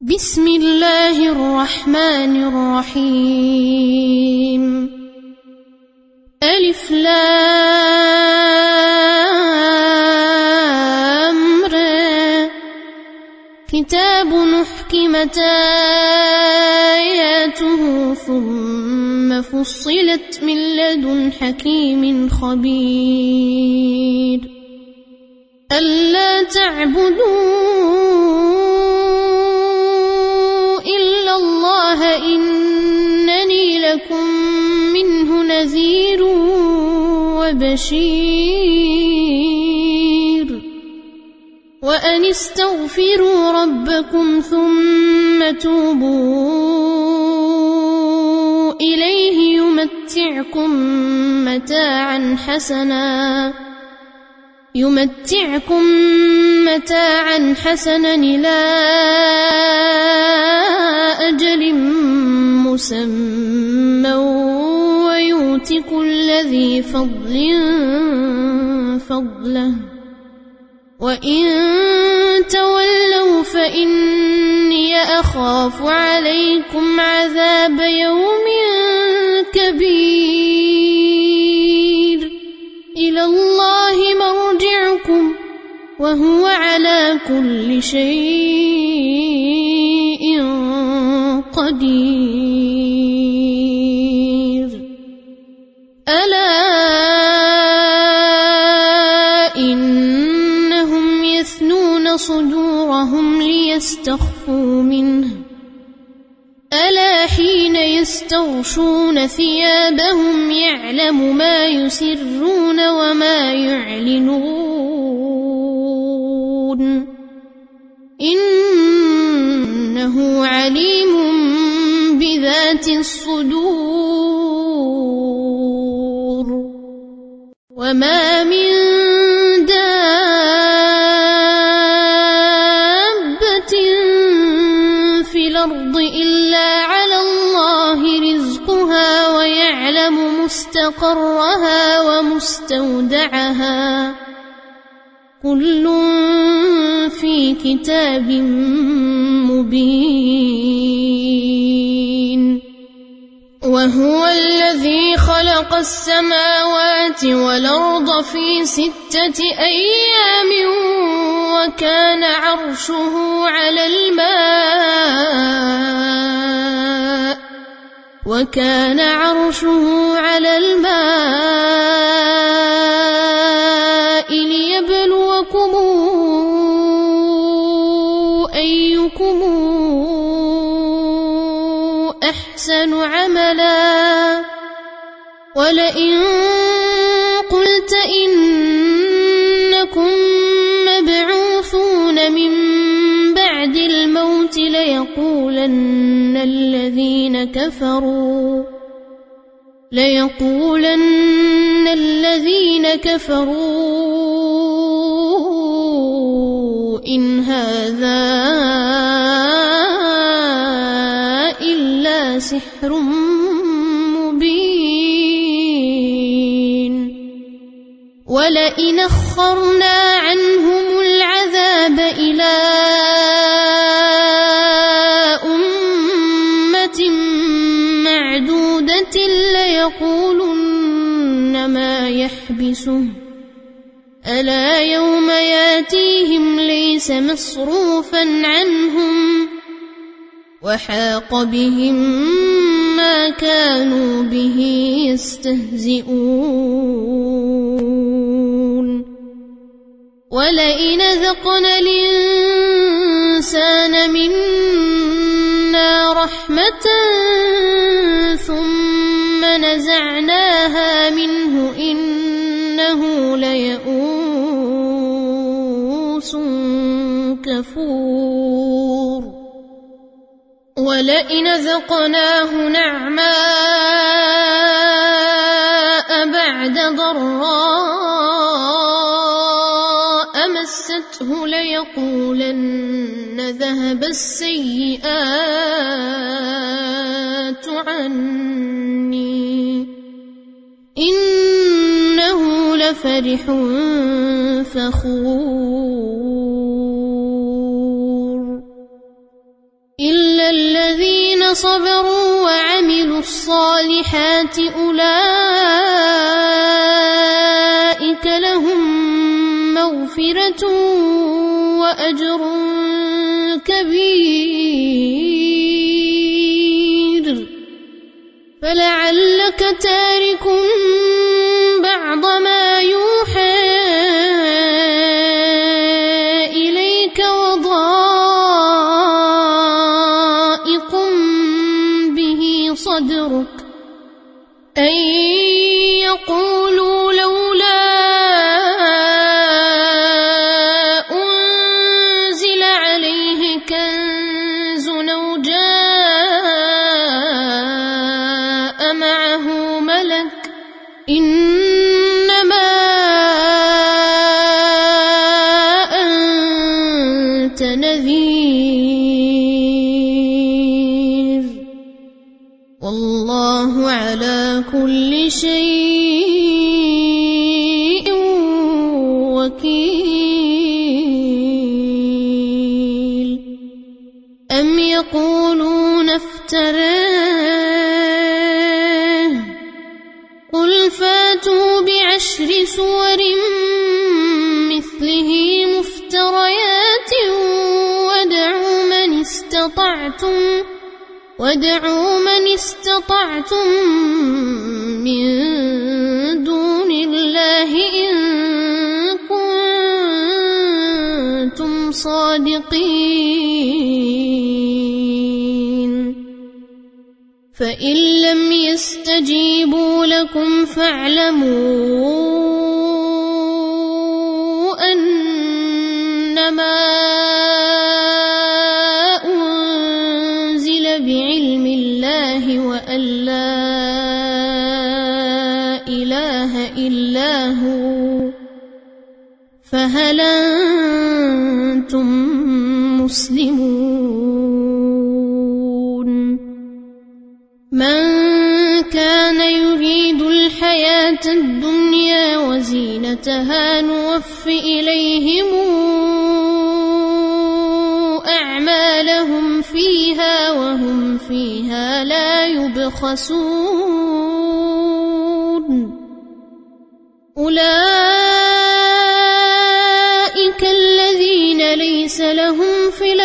بسم الله الرحمن الرحيم ألف لام ر كتاب أحكمت آياته ثم فصلت من لدن حكيم خبير ألا تعبدوا إلا الله إنني لكم منه نذير وبشير وأن استغفروا ربكم ثم توبوا إليه يمتعكم متاعا حسنا إلى أجل مسمى ويؤت كل ذي فضل فضله وإن تولوا فإني أخاف عليكم عذاب يوم كبير إلى الله مرجعكم وهو على كل شيء قدير ألا إنهم يثنون صدورهم ليستخفوا منه ألا حين يستغشون ثيابهم يعلم ما يسرون وما يعلنون إنه عليم بذات الصدور وما من دابة في الأرض إلا على الله رزقها ويعلم مستقرها ومستودعها كل في كتاب مبين وهو الذي خلق السماوات والأرض في 6 أيام وكان عرشه على الماء ليبلوكم أيكم أحسن عملا ولئن قلت إنكم مبعوثون من بعد الموت ليقولن الذين كفروا إن هذا إلا سحر مبين ولئن أخرنا عنهم العذاب إلى أمة معدودة ليقولن ما يحبسه ألا يوم ياتيهم ليس مصروفا عنهم وحاق بهم ما كانوا به يستهزئون ولئن ذقنا الإنسان منا رحمة ثم نزعناها منه إنه ليئوس كفور ولئن ذقناه نعماء بعد ضراء مسته ليقولن ذهب السيئات عني إنه لفرح فخور إلا الذين صبروا وعملوا الصالحات أولئك لهم مغفرة وأجر كبير فلعلك تارك بعض ما يوحى إليك وضائق به صدرك أن يقولوا لولا أنزل عليه كنز أو جاء معه ملك إنما أنت نذير والله على كل شيء وكيل أم يقولون افتراه قل فاتوا بعشر سور مثله مفتريات وادعوا من استطعتم من دون الله إن كنتم صادقين فإن لم يستجيبوا لكم فاعلموا أنما أنزل بعلم الله وأن لا إله إلا هو فهل أنتم مسلمون من كان يريد الحياة الدنيا وزينتها نوف إليهم أعمالهم فيها وهم فيها لا يبخسون أولئك الذين ليس لهم في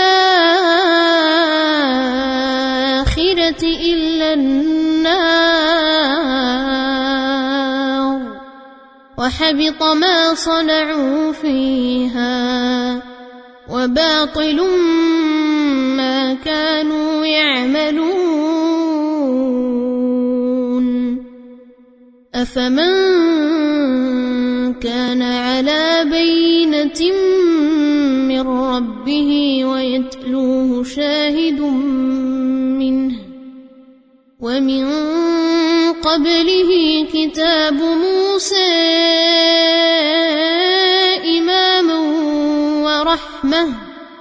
الآخرة إلا النار وحبط ما صنعوا فيها وباطل ما كانوا يعملون أفمن كان على بينة من ربه ويتلوه شاهد منه ومن قبله كتاب موسى إماما ورحمة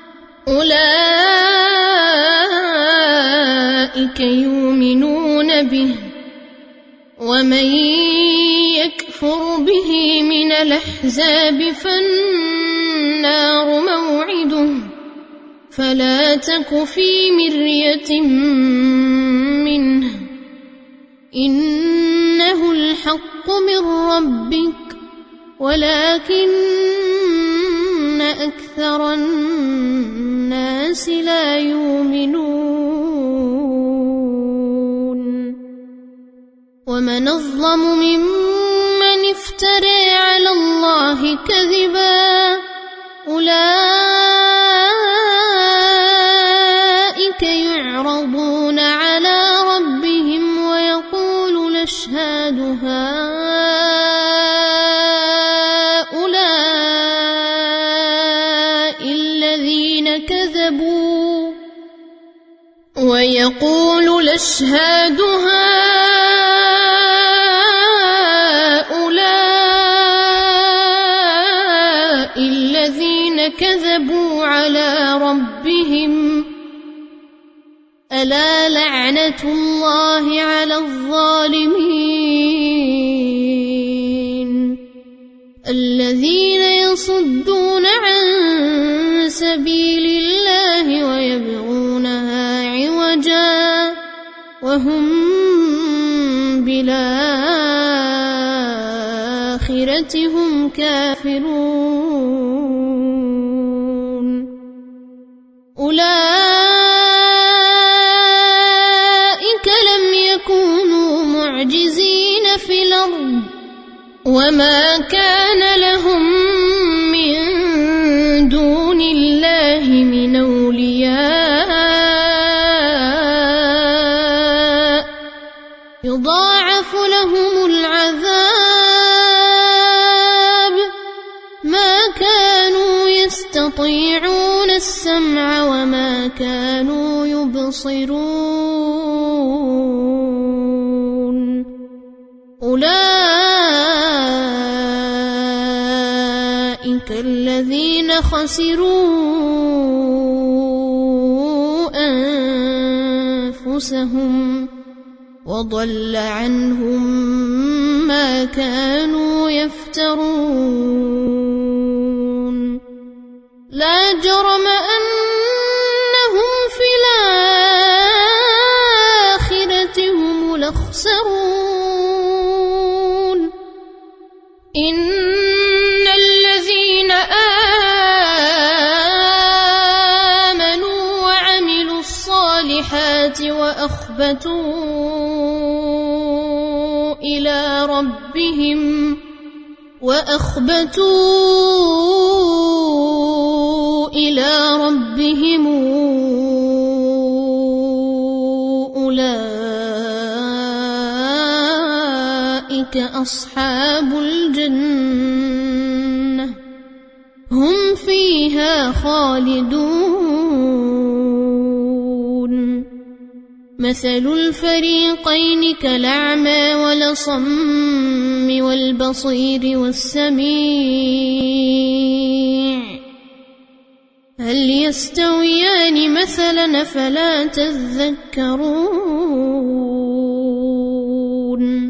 أولئك يؤمنون به ومن يكفر به من الأحزاب فالنار موعده فلا تك في مرية منه إنه الحق من ربك ولكن أكثر الناس لا يؤمنون ومن أظلم ممن افترى على الله كذبا أولئك يعرضون على ربهم ويقول الأشهاد هؤلاء الذين كذبوا ويقول الأشهاد هؤلاء الذين كذبوا على ربهم ألا لعنة الله على الظالمين الذين يصدون عن سبيل الله ويبغونها وهم بالآخرة هم كافرون أولئك لم يكونوا معجزين في الأرض وما كان لهم من دون الله من أولياء يضاعف لهم العذاب ما كانوا يستطيعون السمع وما كانوا يبصرون أولئك الذين خسروا أنفسهم وضل عنهم ما كانوا يفترون لا جرم أنهم في الآخرة هم الأخسرون إن الذين آمنوا وعملوا الصالحات وأخبتوا إلى ربهم أولئك أصحاب الجنة هم فيها خالدون مثل الفريقين كالأعمى والأصم والبصير والسميع هل يستويان مثلا فلا تذكرون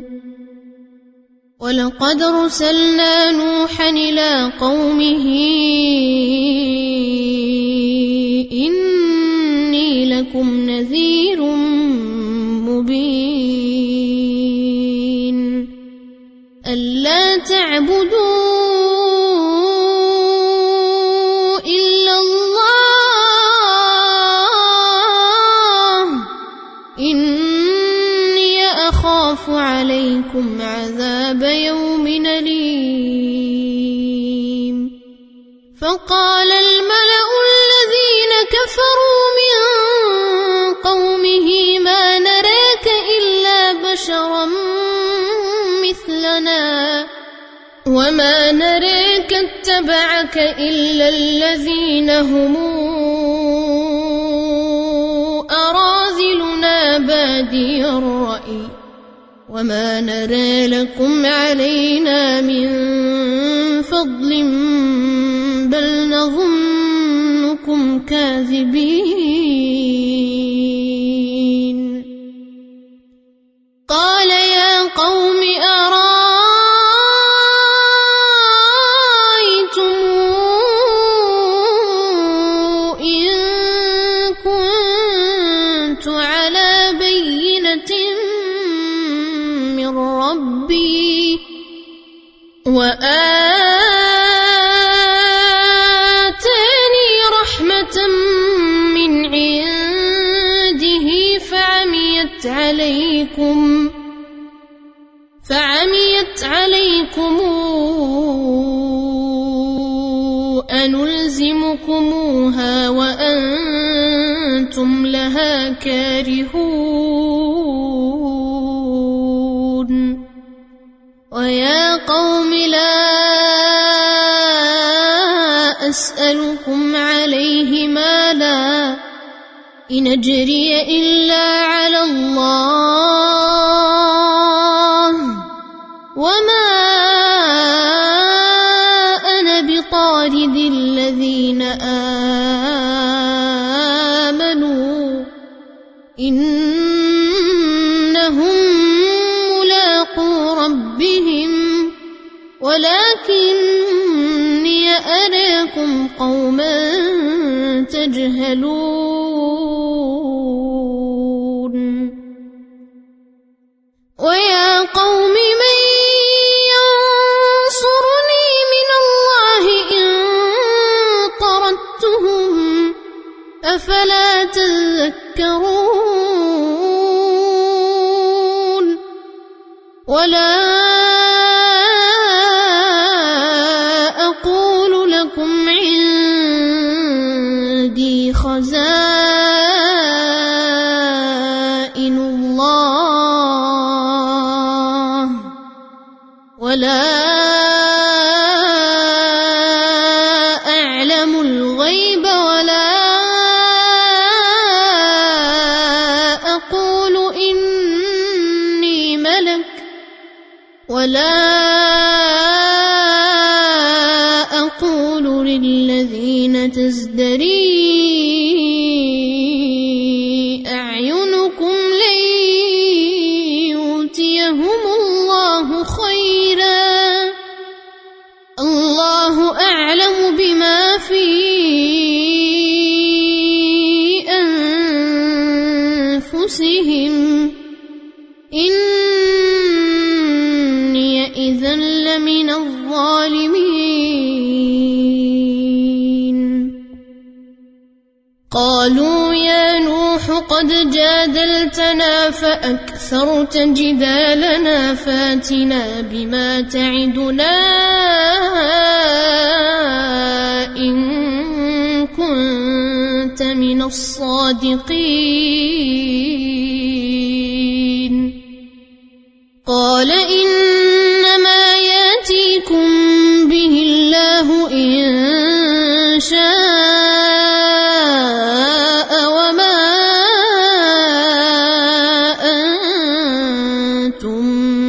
ولقد أرسلنا نوحا إلى قومه إني لكم نذير مبين ألا تعبدوا إلا الله إني أخاف عليكم عذاب يوم أليم فقال الملأ الذين كفروا من قومه ما نراك إلا بشرا مثلنا وما نراك اتبعك إلا الذين هم أراذلنا بادي الرأي وما نرى لكم علينا من فضل بل نظنكم كاذبين قال يا قوم أرأيتم إن كنت على بينة من ربي وآتاني رحمة من عنده فعميت عليكم أنلزمكموها وأنتم لها كارهون ويا قوم لا أسألكم عليه مالا إن أجري إلا على الله وما أنا بطارد الذين آمنوا إنهم ملاقو ربهم ولكني أراكم قوما تجهلون أفلا تذكرون ولا أقول لكم عندي خزائن الله ولا أعلم الغيب ولا أقول إني ملك ولا أقول للذين تزدري أعينكم لن يؤتيهم الله خيرا الله أعلم بما في أنفسهم إني إذا لمن الظالمين قالوا يا نوح قد جادلتنا فأكثرت جدالنا فاتنا بما تعدنا إن كنت من الصادقين قال إنما يأتيكم به الله إن شاء وما أنتم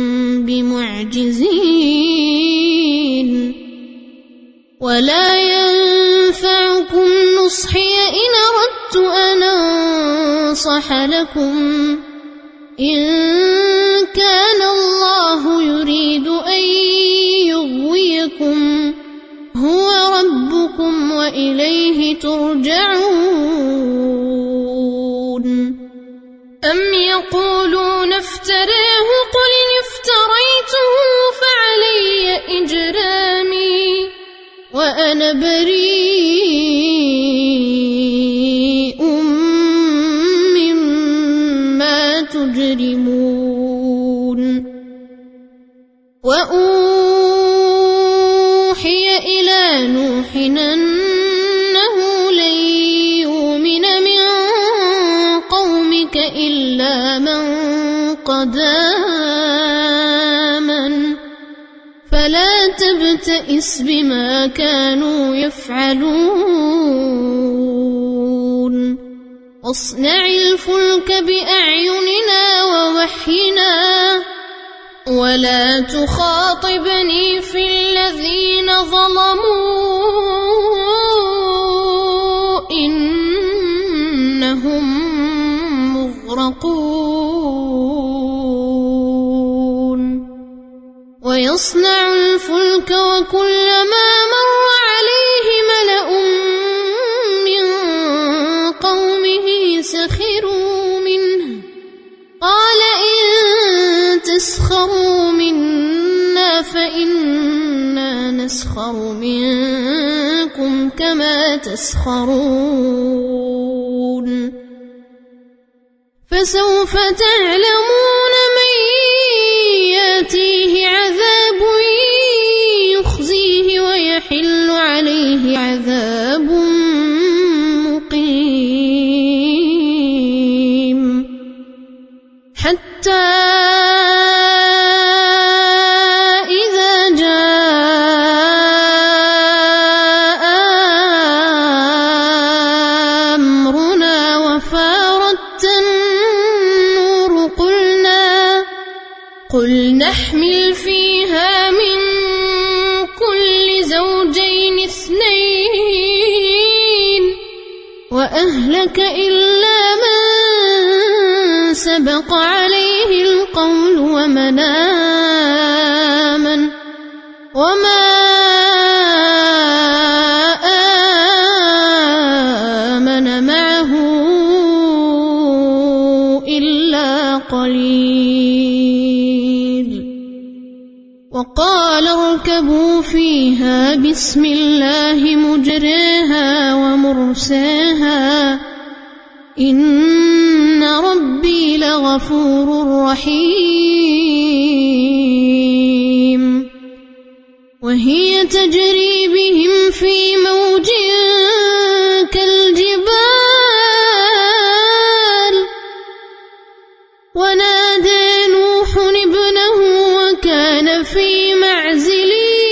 بمعجزين ولا ينفعكم نصحي إن أردت أن أنصح لكم إن كان الله يريد أن يغويكم هو ربكم وإليه ترجعون أم يقولون افتراه قل إن افتريته فعلي إجرامي وأنا بريء مما تجرمون وأوحي إلى نوح أنه لن يؤمن من قومك إلا من قد آمن فلا تبتئس بما كانوا يفعلون واصنع الفلك بأعيننا ووحينا ولا تخاطبني في الذين ظلموا إنهم مغرقون ويصنع الفلك وكلما مر عليه ملأ من قومه سخروا منه قال إن تسخروا منا فإنا نسخر منكم كما تسخرون فسوف تعلمون من يأتيه عذاب يخزيه ويحل عليه عذاب مقيم حتى إذا جاء أمرنا وفارت النور قل نحمل فيها من كل زوجين اثنين وأهلك إلا من سبق عليه القول ومن آمن وما آمن معه إلا قليل وقال اركبوا فيها بسم الله مجريها ومرساها إن ربي لغفور رحيم وهي تجري بهم في موج كالجبال ونادى نوح ابنه وكان في معزل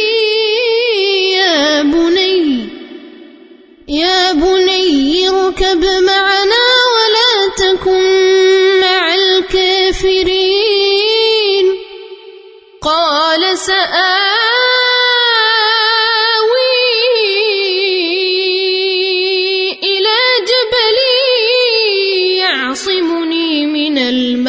يا بني اركب معنا ولا تكن مع الكافرين قال سآوي إلى جبل يعصمني من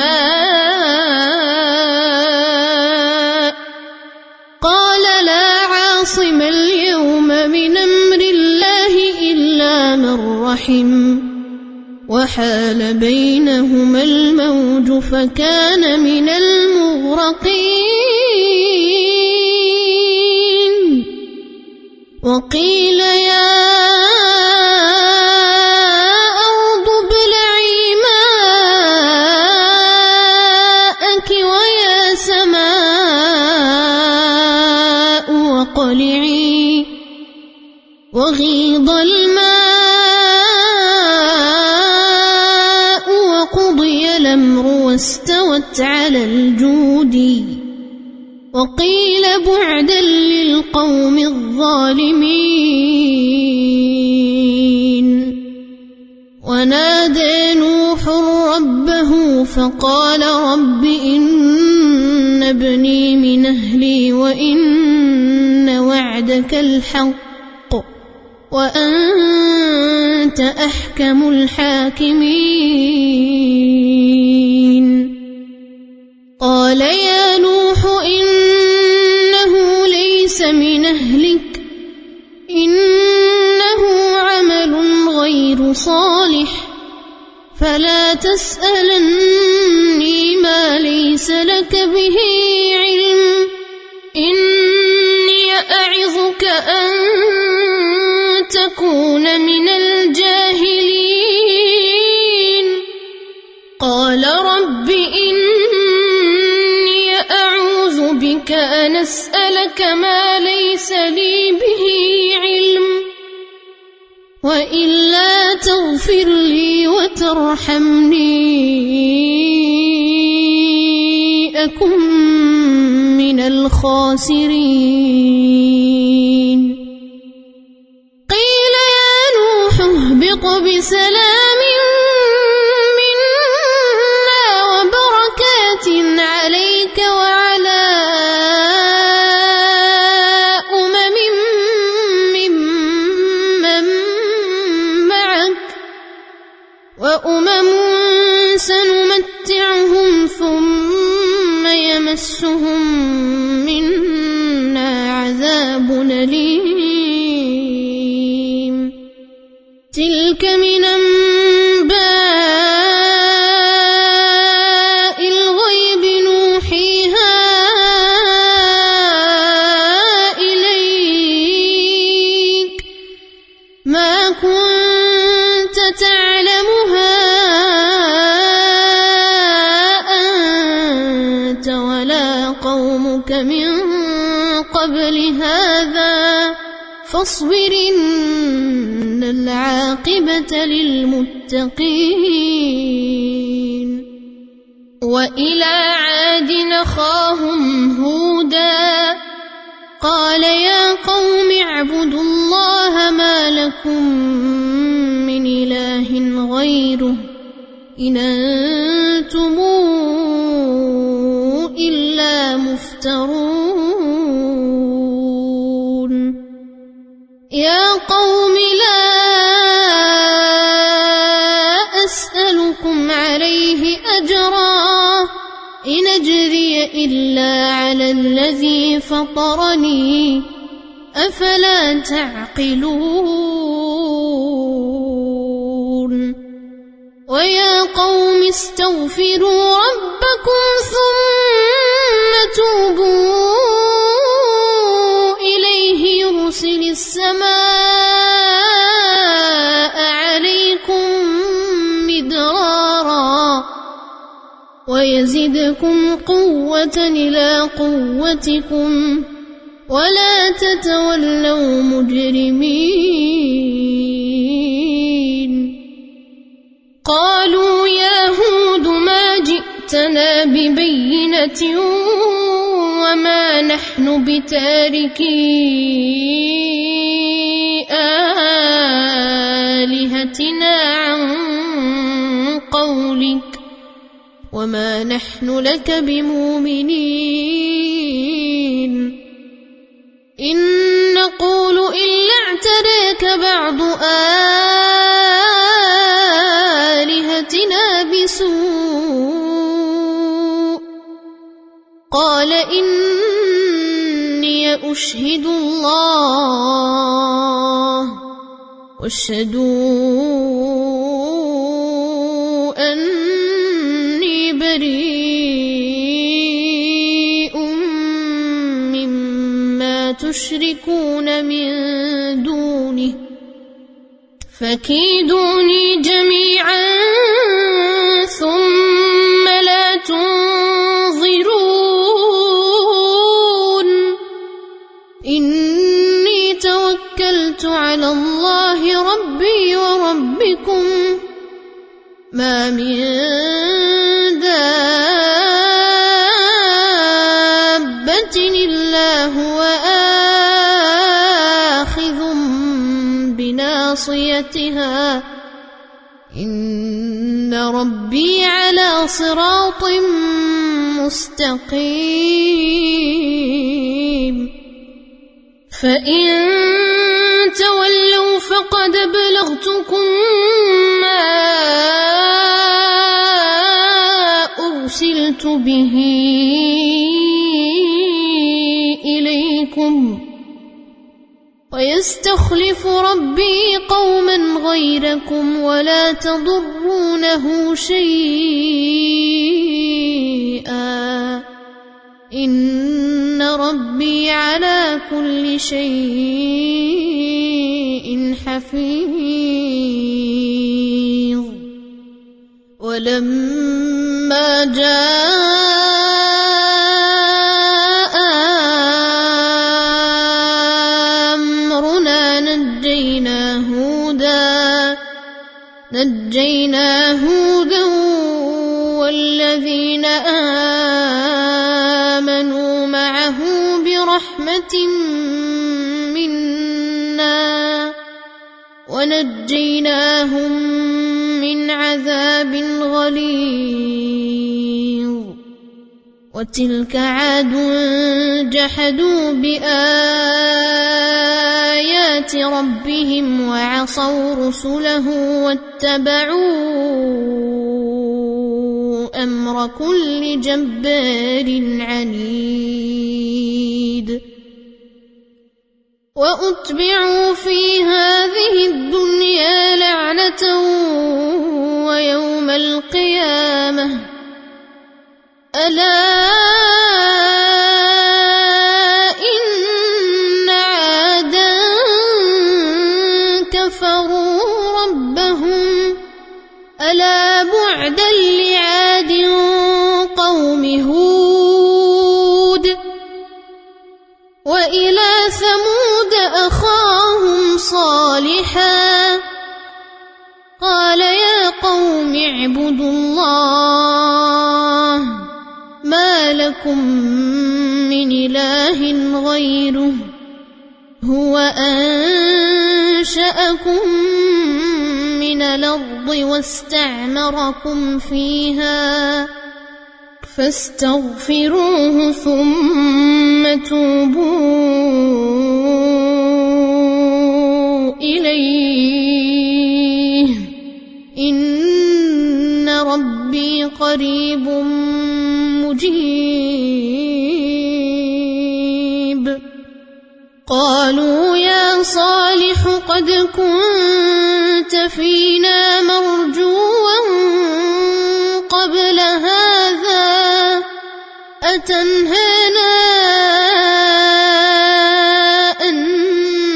الماء قال لا عاصم اليوم من أمر الله إلا من رحم وحال بينهما الموج فكان من المغرقين وقيل يا أرض ابلعي ماءك ويا سماء واقلعي وغيض الماء وقضي الأمر واستوت على الجود وقيل بعدا للقوم الظالمين ونادى نوح ربه فقال رب إن ابني من أهلي وإن وعدك الحق وأنت أحكم الحاكمين قال يا نوح إنه ليس من أهلك إنه عمل غير صالح فلا تسألني ما ليس لك به علم إني أعظك أن تكون من الجاهلين قال رب إني أعوذ بك أن أسألك ما ليس لي به علم وإلا تغفر لي وترحمني أكن من الخاسرين قيل يا نوح اهبط بسلام منا وبركات عليك وعلى وأمم سنمتعهم ثم يمسهم منا عذاب أليم تلك من أنباء الغيب نوحيها إليك ما كنت تعلمها أنت ولا قومك من قبل هذا فاصبر إن العاقبة للمتقين وإلى عاد أخاهم هودا قال يا قوم اعبدوا الله ما لكم من إله غيره إن أنتم إلا مفترون يا قوم لا أسألكم عليه أجرا إن أجري إلا على الذي فطرني أفلا تعقلون ويا قوم استغفروا ربكم ثم توبوا إليه يرسل السماء عليكم مدرارا ويزدكم قوة إلى قوتكم ولا تتولوا مجرمين قالوا يا هود ما جئتنا ببينة وما نحن بتاركي آلهتنا عن قولك وما نحن لك بمؤمنين إن نقول إلا اعتراك بعض آلهتنا بسوء قال إني أشهد الله واشهدوا أني بريء مما تشركون من دونه فكيدوني جميعا ثم لا تنظرون إني توكلت على الله ربي وربكم ما من دابة إلا هو آخذ بناصيتها إن ربي على صراط مستقيم فإن تولوا فقد بلغتكم ما أرسلت به إليكم ويستخلف ربي قوما غيركم ولا تضرونه شيئا إن ربي على كل شيء حفيظ ولما جاء أمرنا نجينا هودا والذين آمنوا معه برحمة منا ونجيناهم من عذاب غليظ وتلك عاد جحدوا بآيات ربهم وعصوا رسله واتبعوا أمر كل جبار عنيد وأتبعوا في هذه الدنيا لعنة ويوم القيامة ألا إن عادا كفروا ربهم ألا بعدا لعاد قوم هود وإلى ثمود أخاهم صالحا قال يا قوم اعبدوا الله ما لكم من إله غيره هو أنشأكم من الأرض واستعمركم فيها فاستغفروه ثم توبوا إليه إن ربي قريب مجيب قالوا يا صالح قد كنت فينا مرجوا قبل هذا أتنهانا أن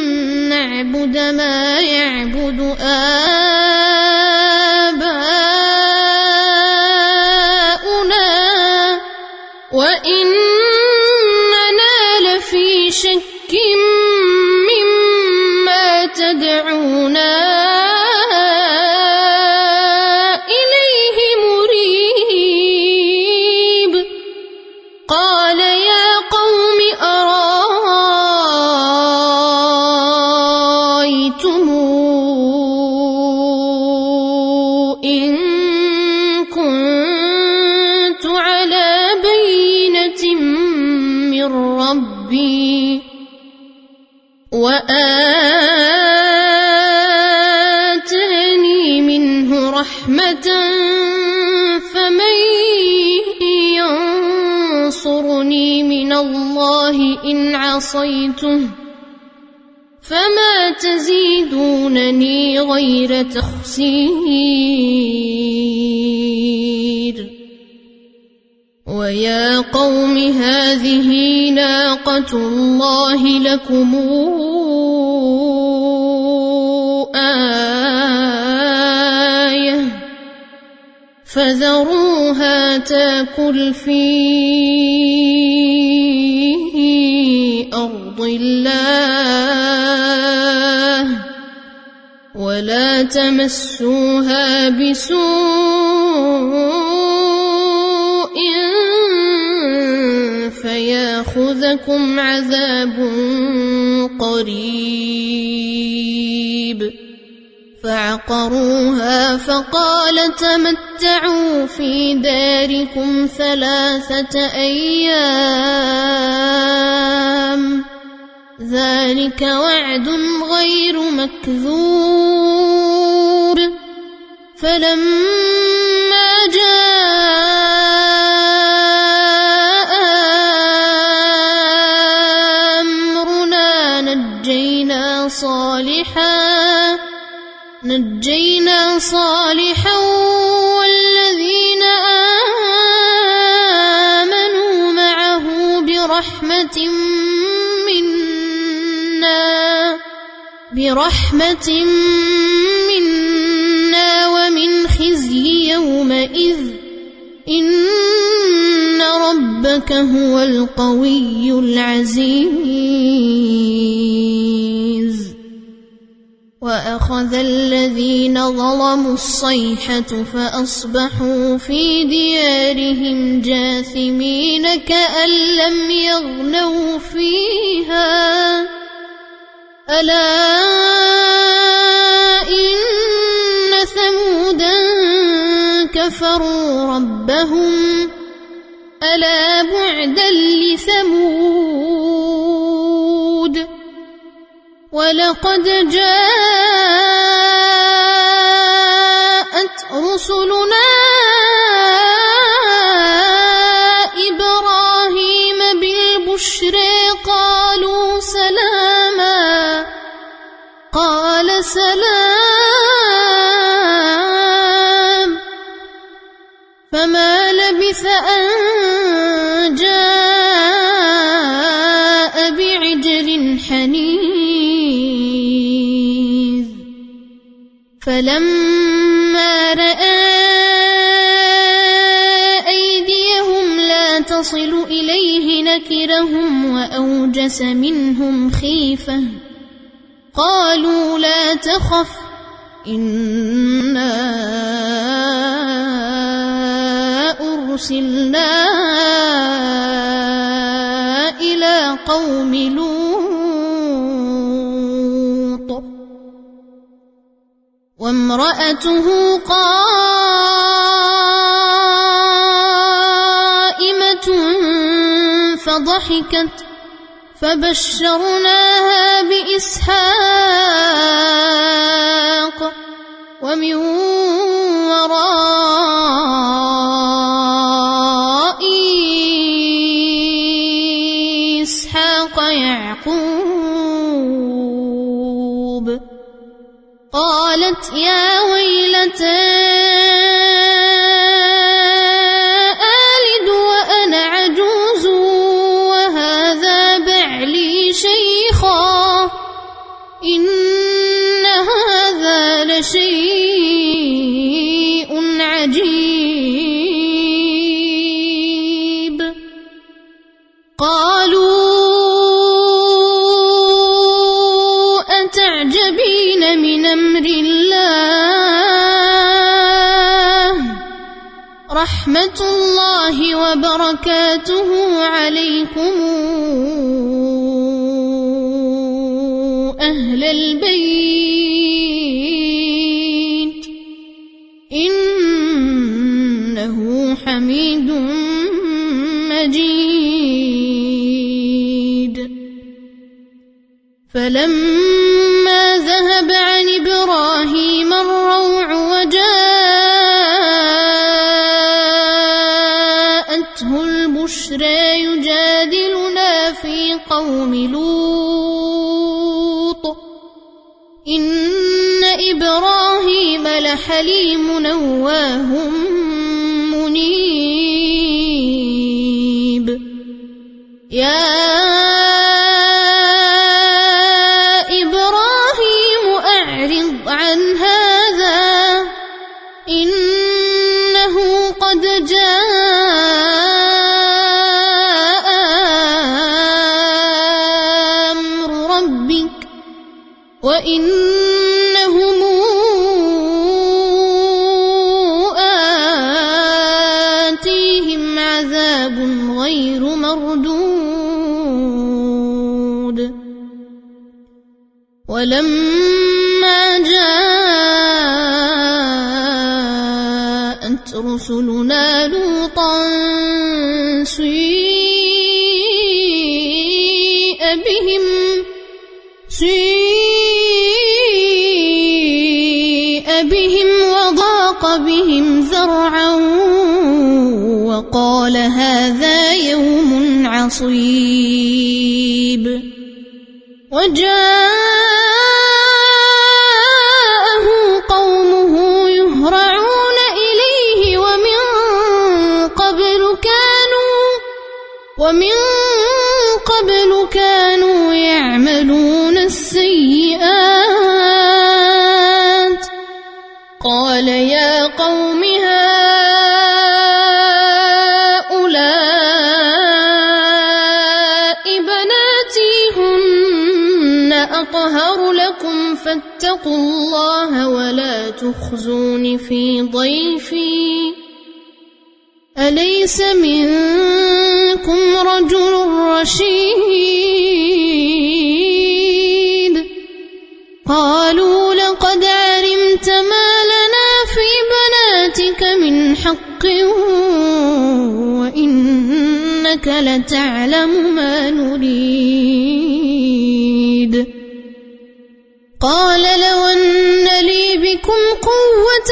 نعبد ما يعبد آباؤنا وإننا لفي شك مما تدعونا إليه مريب قال يا قوم أرأيتم إن كنت على بينة من ربي وآتاني منه رحمة فمن ينصرني من الله إن عصيته فما تزيدونني غير تخسير ويا قوم هذه ناقة الله لكم آية فذروها تاكل في أرض الله ولا تمسوها بسوء فياخذكم عذاب قريب فعقروها فقال تمتعوا في داركم 3 أيام ذلك وعد غير مكذوب فلما جاء أمرنا نجينا صالحا والذين آمنوا معه برحمة منا ومن خزي يومئذ إن ربك هو القوي العزيز وأخذ الذين ظلموا الصيحة فأصبحوا في ديارهم جاثمين كأن لم يغنوا فيها ألا إن ثمودا كفروا ربهم ألا بعدا لثمود ولقد جاءت رسلنا إبراهيم بالبشر قالوا سلاما قال سلام فما لبث أن جاء بعجل حنيذ فلما رأى أيديهم لا تصل إليه نكرهم وأوجس منهم خيفة قالوا لا تخف إنا أرسلنا إلى قوم لوط وامرأته قائمة فضحكت فبشرناها بإسحاق ومن وراء إسحاق يعقوب قالت يا ويلتى آلد وأنا عجوز وهذا بعلي شيخا إن هذا لشيء عجيب رحمة الله وبركاته عليكم أهل البيت إنه حميد مجيد. فلما ذهب عن إبراهيم الروع وجاءته البشرى يجادلنا في قوم لوط إن إبراهيم لحليم أواه منيب. يا إبراهيم أعرض عن هذا إنه قد جاء أمر ربك وإنهم آتيهم عذاب غير مردود. ولما جاءت رسلنا لوطا سيء بهم وضاق بهم ذرعا وقال هذا يوم عصيب. وجاءه قومه يهرعون إليه ومن قبل كانوا يعملون السيئات. قال يا قوم هؤلاء بناتي هن أطهر لكم فاتقوا الله ولا تخزون في ضيفي أليس منكم رجل رشيد. قالوا لقد علمت ما لنا في بناتك من حق وإنك لتعلم ما نريد. قال لو أن لي بكم قوة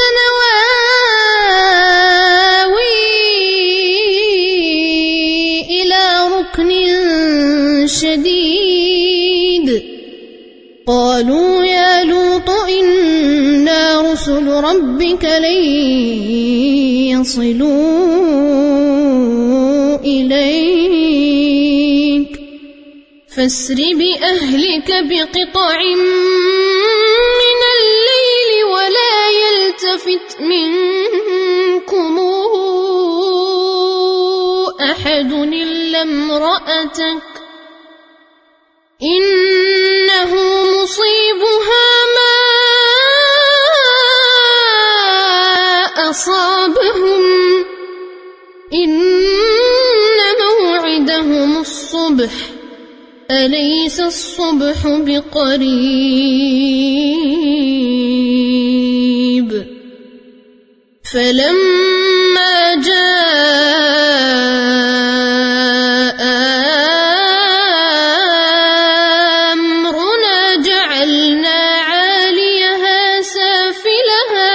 شديد. قالوا يا لوط إنا رسل ربك لن يصلوا إليك فاسر بأهلك بقطع من الليل ولا يلتفت منكم أحد إلا امرأتك إنه مصيبها ما أصابهم إن موعدهم الصبح أليس الصبح بقريب. فلما جاء أمرنا جعلنا عاليها سافلها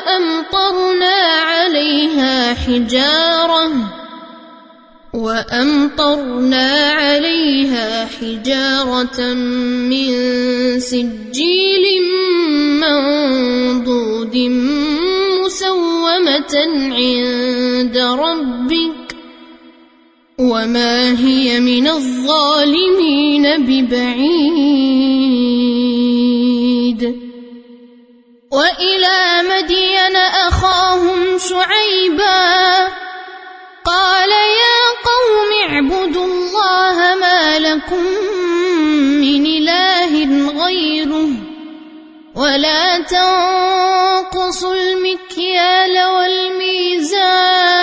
وأمطرنا عليها حجارة من سجيل منضود مسومة عند ربك وما هي من الظالمين ببعيد. وإلى مدين أخاهم شعيبا قال يا قوم اعبدوا الله ما لكم من إله غيره ولا تنقصوا المكيال والميزان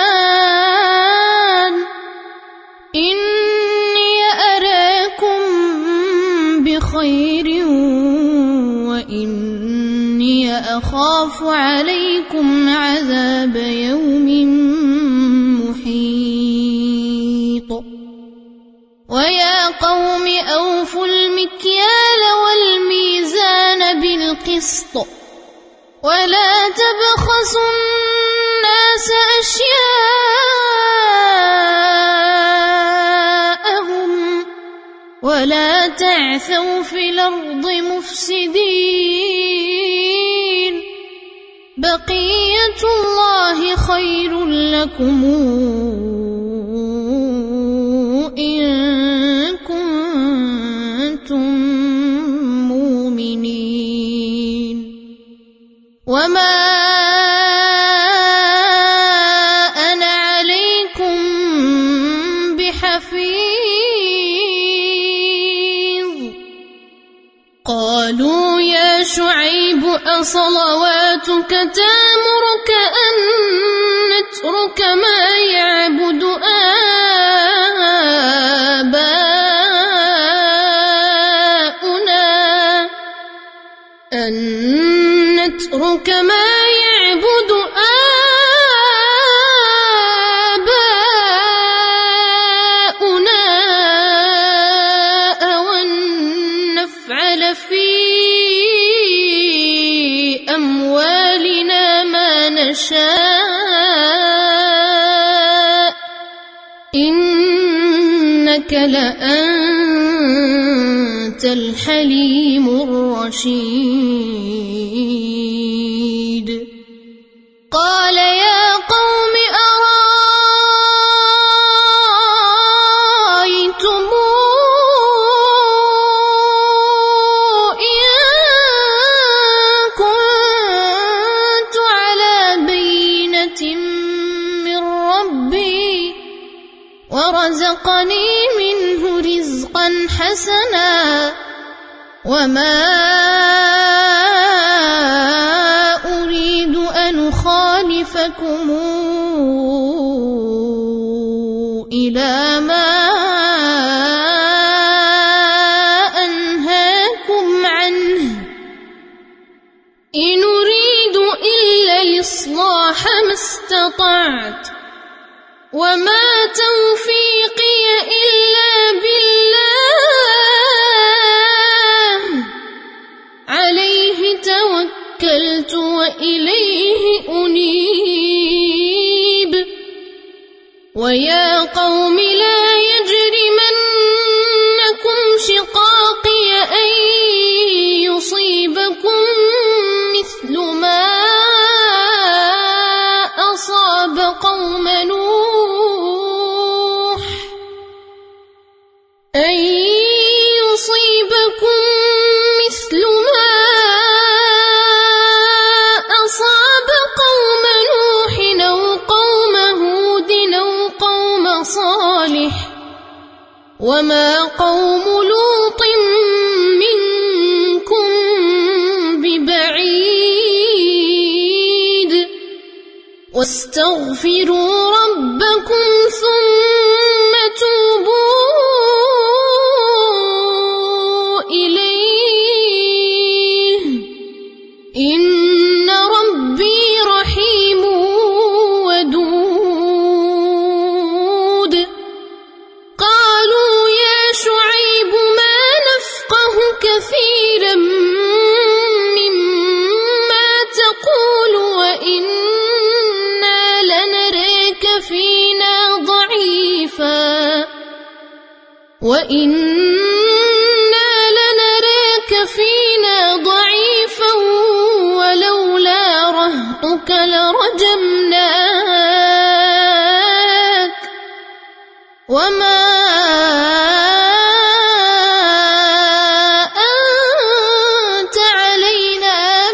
أخاف عليكم عذاب يوم محيط ويا قوم أوفوا المكيال والميزان بالقسط ولا تبخسوا الناس أشياءهم ولا تعثوا في الأرض مفسدين بقية الله خير لكم إن كنتم مؤمنين وما أنا عليكم بحفيظ قالوا يا شعيب أصلواتك تأمرك أن نترك ما يعبد آباؤنا أو نفعل في أموالنا ما نشاء إنك لأنت الحليم الرشيد قال يا قوم أرأيتم إن كنت على بينة من ربي ورزقني منه رزقا حسنا وما أريد أن أخالفكم إلى ما أنهاكم عنه إن أريد إلا الإصلاح ما استطعت وما توفيقي إلا بالله عليه توكلت وإليه أنيب ويا قوم لا يجرمنكم شقاقي أن يصيبكم مثل ما أصاب قوم نوح أن يصيبكم مثل ما أصاب قوم نوح أو قوم هود أو قوم صالح وما قوم لوط منكم ببعيد واستغفروا ربكم ثم توبوا إليه إن ربي رحيم ودود قالوا يا شعيب ما نفقه كثيرا مما تقول وإنا لنراك فينا ضعيفا ولولا رهطك لرجمناك وما أنت علينا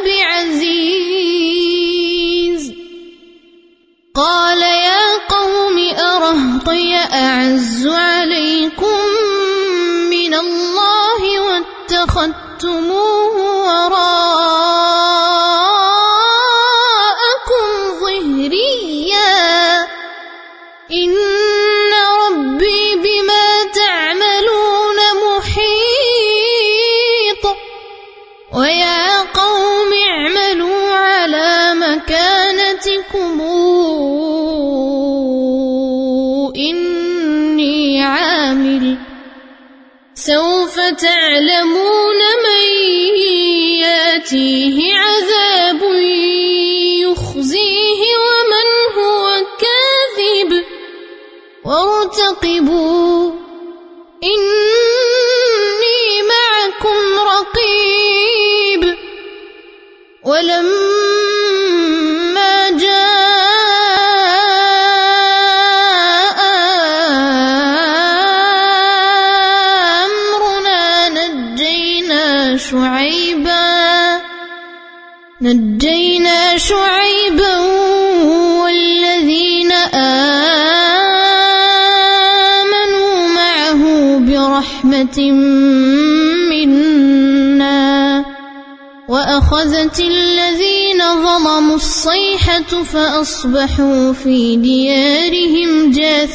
بعزيز قال يا قوم أرهطي أعز عليكم من الله واتخذتموه وراءكم ظهريا إن ربي بما تعملون محيط ويا قوم اعملوا على تعلمون من ياتيه عذاب يخزيه ومن هو كاذب وارتقبوا إني معكم رقيب ولما جاء أمرنا نجينا شعيبا والذين آمنوا معه برحمة منا وأخذت الذين ظلموا الصيحة فأصبحوا في ديارهم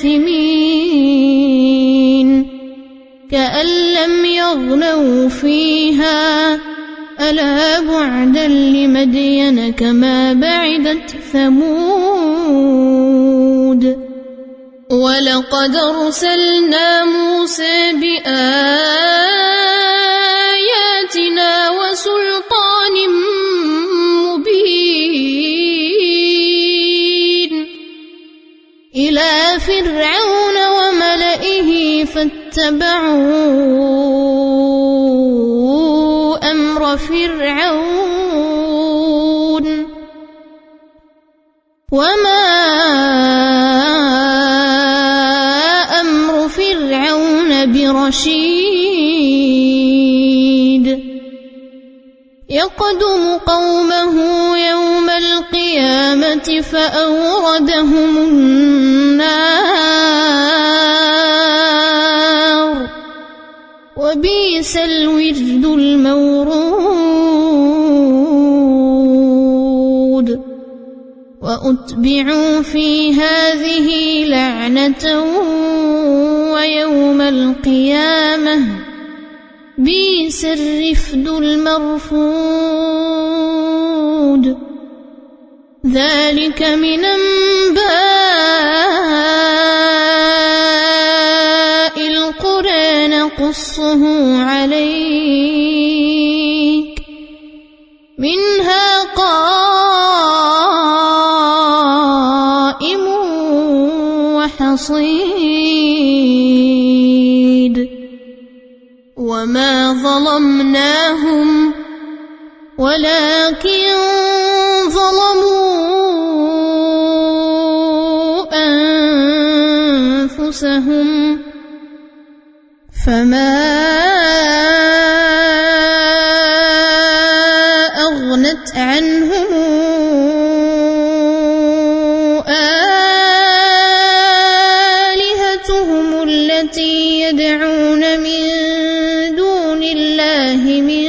جاثمين كأن لم يغنوا فيها ألا بعدا لمدين كما بعدت ثمود ولقد أرسلنا موسى بآياتنا وسلطان مبين إلى فرعون وملئه فاتبعوا أمر فرعون وما أمر فرعون برشيد يقدم قومه يوم القيامة فأوردهم النار وبئس الورد المورود وأتبعوا في هذه لعنة ويوم القيامة بئس الرفد المرفود ذلك من أنباء القرى نقصه عليك منها قائم وحصيد وما ظلمناهم ولكن ظلموا أنفسهم فما أغنت عنهم آلهتهم التي يدعون من دون الله من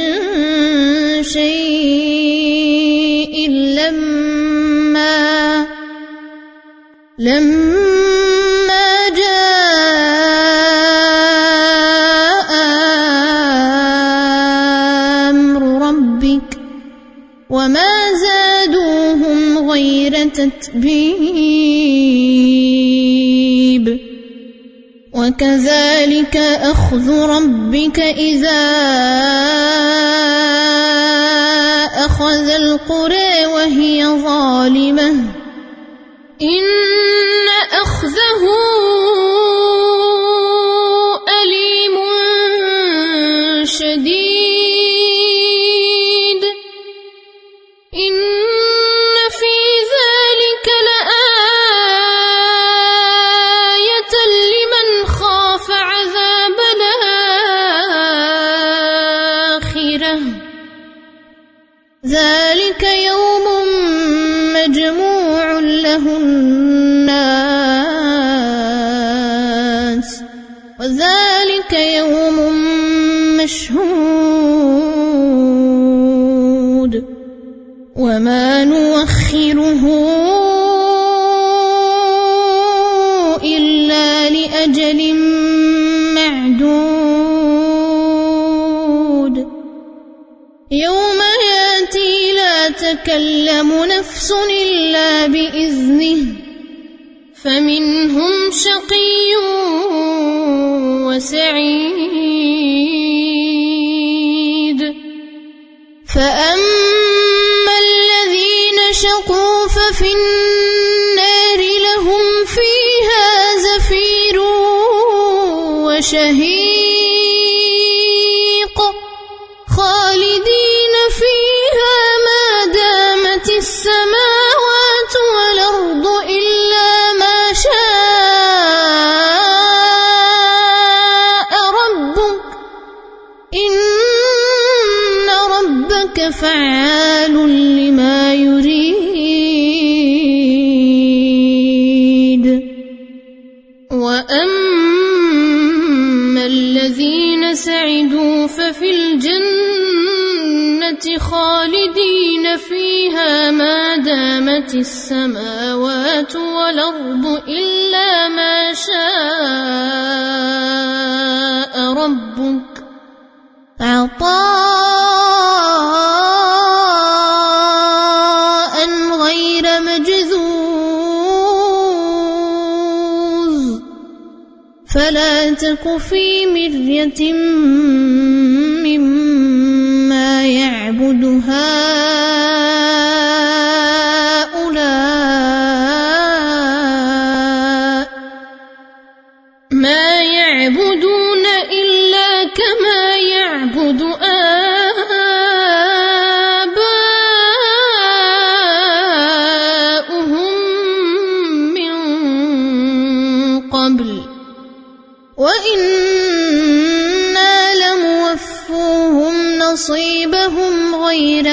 شيء لما جاء أمر ربك وما زادوهم غير تتبيب وكذلك أخذ ربك إذا أخذ القرى وهي ظالمة إن أخذه أليم شديد إن في ذلك لآية لمن خاف عذاب الآخرة ذلك يوم مجموع له الناس وذلك يوم مشهود وما نوخره إلا لأجل معدود يوم ياتي لا تكلم نفس إلا بإذنه فمنهم شقي وسعيد فأما الذين شقوا ففي النار لهم فيها زفير وشهيق خالدين فيها ما دامت السماوات والأرض إلا ما شاء ربك إن ربك فعال لما يريد. وأما الذين سعدوا ففي الجنة خالدين فيها ما دامت السماوات والأرض إلا ما شاء ربك عطاء غير مجذوذ فلا تك في مرية مما يعبد هؤلاء ما يعبدون إلا كما يعبد آباؤهم من قبل وإنا لموفوهم نصيبهم غير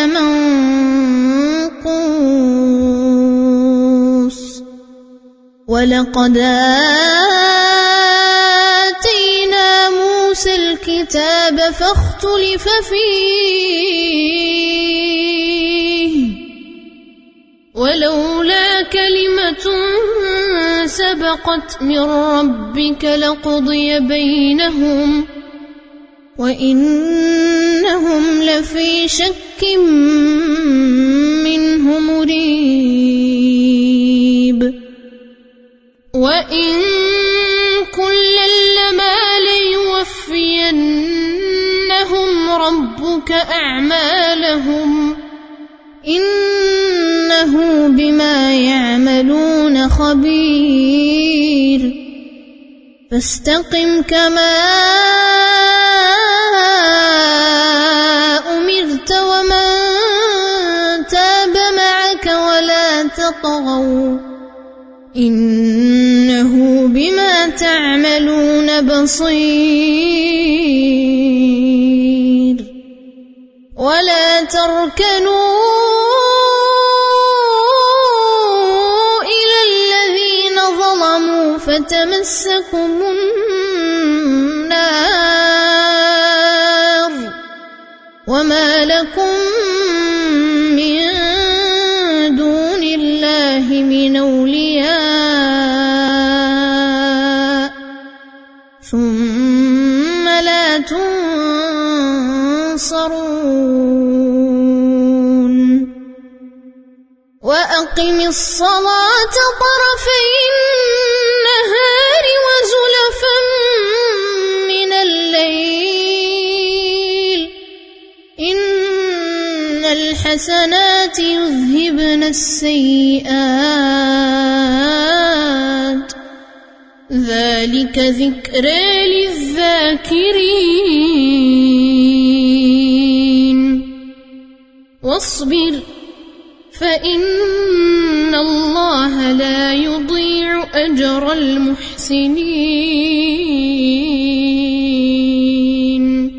منقوص. ولقد آتينا موسى الكتاب فاختلف فيه ولولا كلمة سبقت من ربك لقضي بينهم وإنهم لفي شك منه مريب. وإن كلا لما ليوفينهم ربك أعمالهم إنه بما يعملون خبير. فاستقم كما أمرت ومن تاب معك ولا تطغوا إنه بما تعملون بصير. ولا تركنوا إلى الذين ظلموا فتمسكم النار وما لكم من دون الله من أولياء ثم لا تنصرون. وأقم الصلاة طرفي النهار وزلفا من الليل إن الحسنات يذهبن السيئات ذلك ذكرى للذاكرين. واصبر فإن الله لا يضيع أجر المحسنين.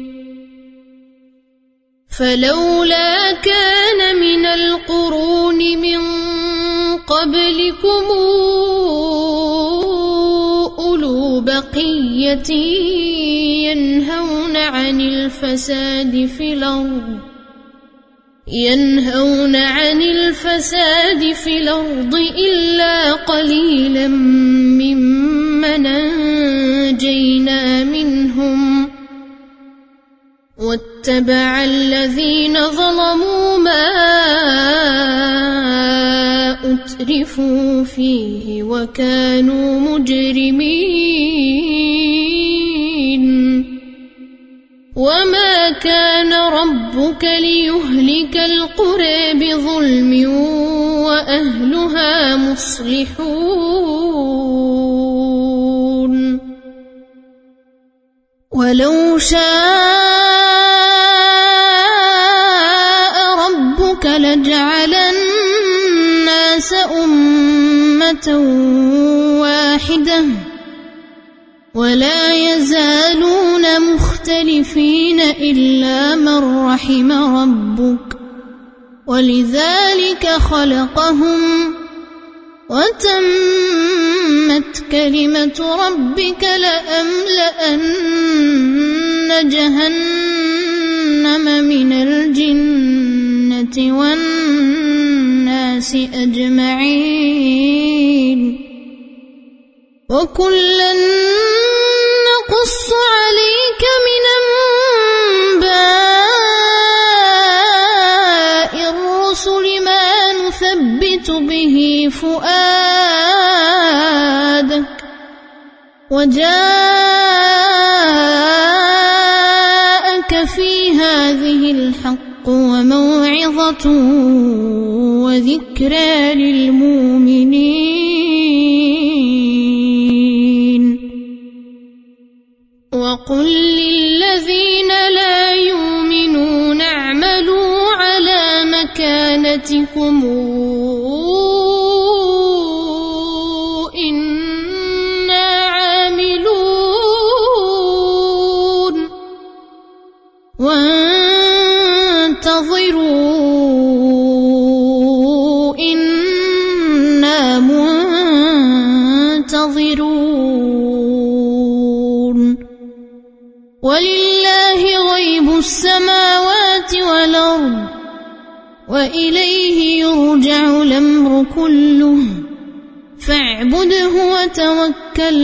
فلولا كان من القرون من قبلكم أولو بقية ينهون عن الفساد في الأرض إلا قليلا ممن أنجينا منهم واتبع الذين ظلموا ما أترفوا فيه وكانوا مجرمين. وما كان ربك ليهلك القرى بظلم وأهلها مصلحون ولو شاء ربك لجعل الناس أمة واحدة ولا يزالون مختلفين إلا من رحم ربك ولذلك خلقهم وتمت كلمة ربك لأملأن جهنم من الجنة والناس أجمعين وكلا نقص عليك من أنباء الرسل ما نثبت به فؤادك وجاءك في هذه الحق وموعظة وذكرى للمؤمنين وقل للذين لا يؤمنون اعملوا على مكانتكم إنا عاملون وانتظروا إنا منتظرون ولله غيب السماوات والأرض وإليه يرجع الأمر كله فاعبده وتوكل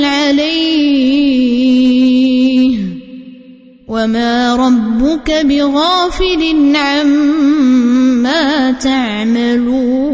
عليه وما ربك بغافل عما تعملون